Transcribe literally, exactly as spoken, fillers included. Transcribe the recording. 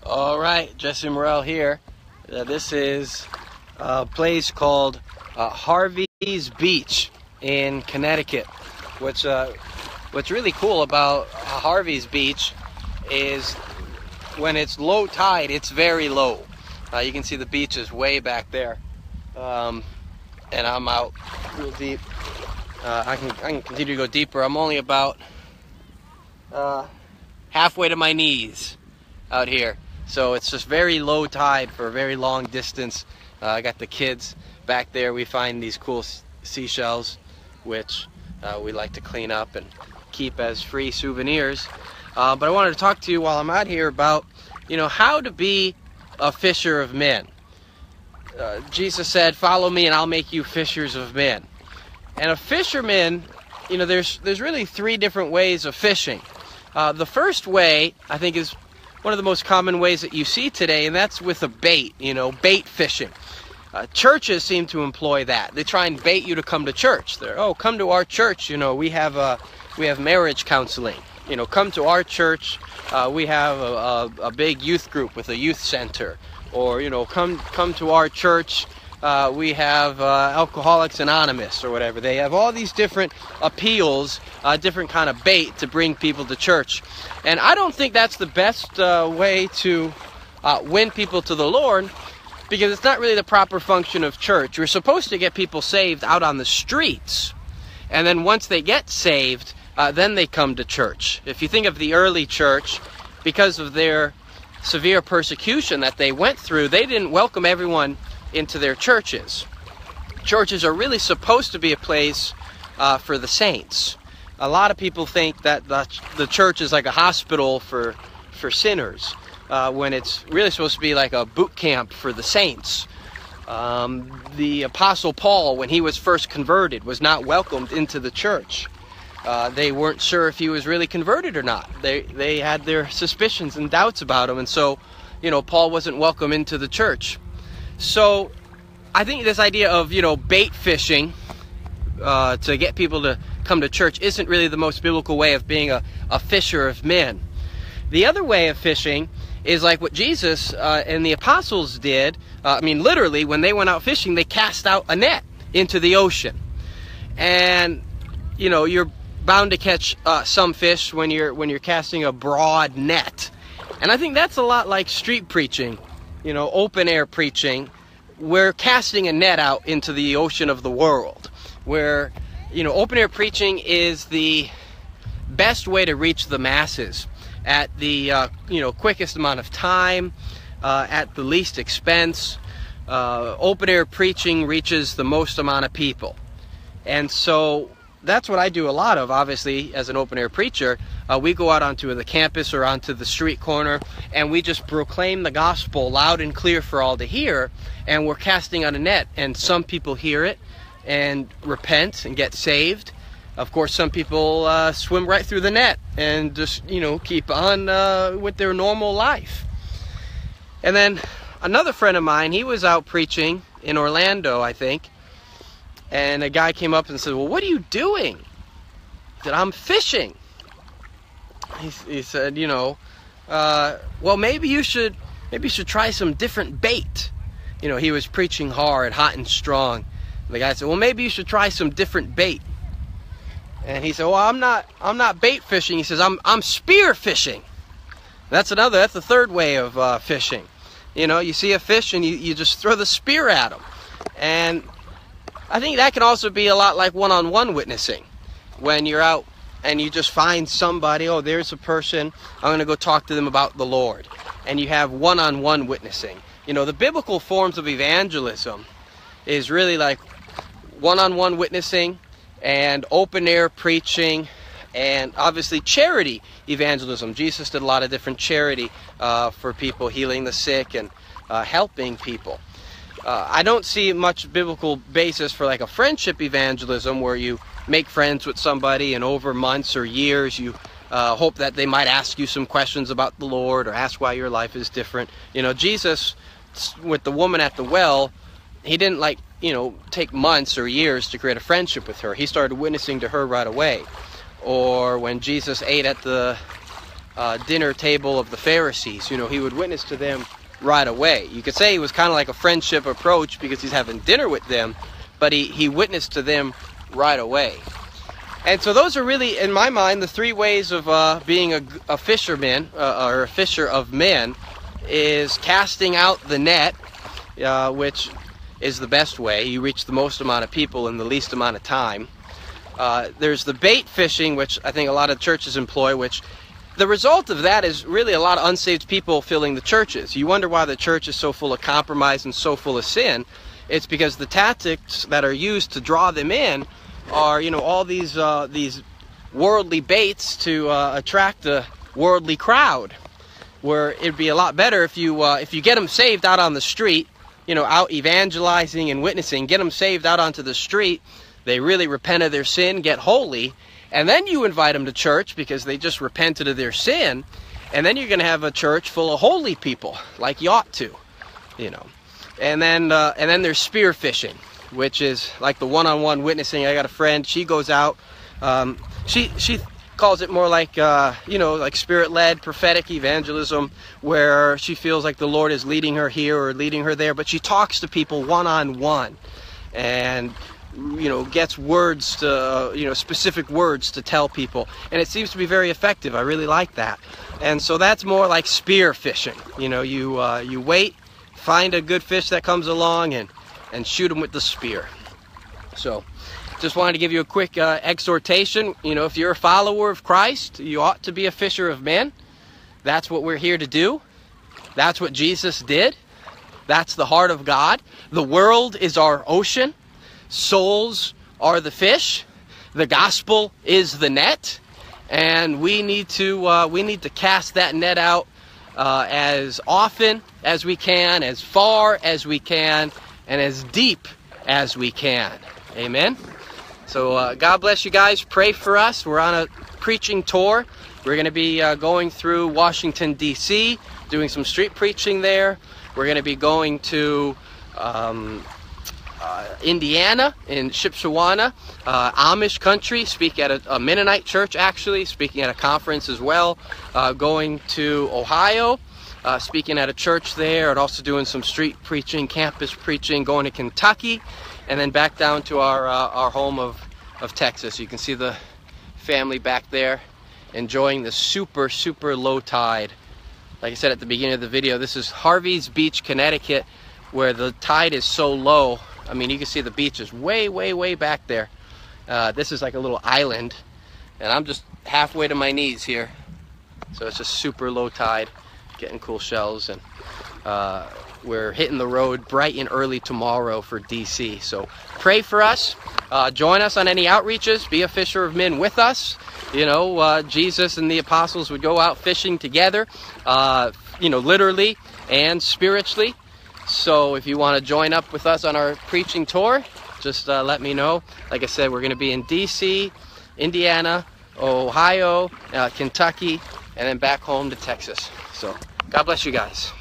All right, Jesse Morrell here. Uh, this is a place called uh, Harvey's Beach in Connecticut. What's uh, what's really cool about Harvey's Beach is when it's low tide, it's very low. Uh, you can see the beach is way back there, um, and I'm out real deep. Uh, I can I can continue to go deeper. I'm only about uh, halfway to my knees out here. So it's just very low tide for a very long distance. Uh, I got the kids back there. We find these cool seashells, which uh, we like to clean up and keep as free souvenirs. Uh, but I wanted to talk to you while I'm out here about, you know, how to be a fisher of men. Uh, Jesus said, "Follow me and I'll make you fishers of men." And a fisherman, you know, there's, there's really three different ways of fishing. Uh, the first way, I think, is one of the most common ways that you see today, and that's with a bait, you know, bait fishing. Uh, churches seem to employ that. They try and bait you to come to church. They're, oh, come to our church, you know, we have a, we have marriage counseling. You know, come to our church, uh, we have a, a, a big youth group with a youth center. Or, you know, come, come to our church, uh, we have uh, Alcoholics Anonymous or whatever. They have all these different appeals, uh, different kind of bait to bring people to church. And I don't think that's the best uh, way to uh, win people to the Lord, because it's not really the proper function of church. We're supposed to get people saved out on the streets. And then once they get saved, uh, then they come to church. If you think of the early church, because of their severe persecution that they went through, they didn't welcome everyone into their churches. Churches are really supposed to be a place uh, for the saints. A lot of people think that the, the church is like a hospital for for sinners, uh, when it's really supposed to be like a boot camp for the saints. Um, the Apostle Paul, when he was first converted, was not welcomed into the church. Uh, they weren't sure if he was really converted or not. They they had their suspicions and doubts about him, and so, you know, Paul wasn't welcome into the church. So I think this idea of, you know, bait fishing uh, to get people to come to church isn't really the most biblical way of being a, a fisher of men. The other way of fishing is like what Jesus uh, and the apostles did. Uh, I mean, literally, when they went out fishing, they cast out a net into the ocean. And, you know, you're bound to catch uh, some fish when you're when you're casting a broad net. And I think that's a lot like street preaching, you know, open air preaching. We're casting a net out into the ocean of the world, where, you know, open air preaching is the best way to reach the masses at the uh, you know quickest amount of time, uh, at the least expense. Uh, open air preaching reaches the most amount of people, and so that's what I do a lot of. Obviously, as an open air preacher, uh, we go out onto the campus or onto the street corner, and we just proclaim the gospel loud and clear for all to hear. And we're casting out a net, and some people hear it and repent and get saved. Of course, some people uh, swim right through the net and just, you know, keep on uh, with their normal life. And then another friend of mine, he was out preaching in Orlando, I think, and a guy came up and said, "Well, what are you doing?" I said, "I'm fishing." He, he said, you know, uh, well, maybe you should, maybe you should try some different bait. You know, he was preaching hard, hot and strong. And the guy said, "Well, maybe you should try some different bait." And he said, "Well, I'm not, I'm not bait fishing." He says, "I'm, I'm spear fishing." That's another, that's the third way of uh, fishing. You know, you see a fish and you, you just throw the spear at him. And I think that can also be a lot like one-on-one witnessing. When you're out and you just find somebody, oh, there's a person, I'm going to go talk to them about the Lord. And you have one-on-one witnessing. You know, the biblical forms of evangelism is really like one-on-one witnessing and open-air preaching, and obviously charity evangelism. Jesus did a lot of different charity uh, for people, healing the sick and uh, helping people. Uh, I don't see much biblical basis for like a friendship evangelism where you make friends with somebody and over months or years you uh, hope that they might ask you some questions about the Lord or ask why your life is different. You know, Jesus, with the woman at the well, he didn't like, you know, take months or years to create a friendship with her. He started witnessing to her right away. Or when Jesus ate at the uh, dinner table of the Pharisees. You know, he would witness to them right away. You could say he was kind of like a friendship approach because he's having dinner with them, but he, he witnessed to them right away. And so those are really, in my mind, the three ways of uh, being a, a fisherman, uh, or a fisher of men, is casting out the net, uh, which is the best way. You reach the most amount of people in the least amount of time. Uh, there's the bait fishing, which I think a lot of churches employ, which the result of that is really a lot of unsaved people filling the churches. You wonder why the church is so full of compromise and so full of sin. It's because the tactics that are used to draw them in are, you know, all these uh, these worldly baits to uh, attract a worldly crowd. Where it'd be a lot better if you uh, if you get them saved out on the street, you know, out evangelizing and witnessing, get them saved out onto the street. They really repent of their sin, get holy, and then you invite them to church because they just repented of their sin, and then you're going to have a church full of holy people, like you ought to, you know. And then uh, and then there's spear fishing, which is like the one-on-one witnessing. I got a friend, she goes out, um, she she calls it more like, uh, you know, like spirit-led prophetic evangelism, where she feels like the Lord is leading her here or leading her there, but she talks to people one-on-one and, you know, gets words to, uh, you know, specific words to tell people, and it seems to be very effective. I really like that. And so that's more like spear fishing. You know, you uh, you wait, find a good fish that comes along, and and shoot them with the spear. So just wanted to give you a quick uh, exhortation. You know, if you're a follower of Christ, you ought to be a fisher of men. That's what we're here to do. That's what Jesus did. That's the heart of God. The world is our ocean. Souls are the fish. The gospel is the net. And we need to uh, we need to cast that net out uh, as often as we can, as far as we can, and as deep as we can. Amen. So uh, God bless you guys. Pray for us. We're on a preaching tour. We're going to be uh, going through Washington, D C, doing some street preaching there. We're going to be going to um, uh, Indiana, in Shipshewana, uh, Amish country, speak at a, a Mennonite church, actually, speaking at a conference as well. Uh, going to Ohio, uh, speaking at a church there, and also doing some street preaching, campus preaching. Going to Kentucky, and then back down to our uh, our home of, of Texas. You can see the family back there enjoying the super, super low tide. Like I said at the beginning of the video, this is Harvey's Beach, Connecticut, where the tide is so low. I mean, you can see the beach is way, way, way back there. Uh, this is like a little island, and I'm just halfway to my knees here. So it's just super low tide, getting cool shells, and uh, we're hitting the road bright and early tomorrow for D C. So pray for us. Uh, join us on any outreaches. Be a fisher of men with us. You know, uh, Jesus and the apostles would go out fishing together, uh, you know, literally and spiritually. So if you want to join up with us on our preaching tour, just uh, let me know. Like I said, we're going to be in D C, Indiana, Ohio, uh, Kentucky, and then back home to Texas. So God bless you guys.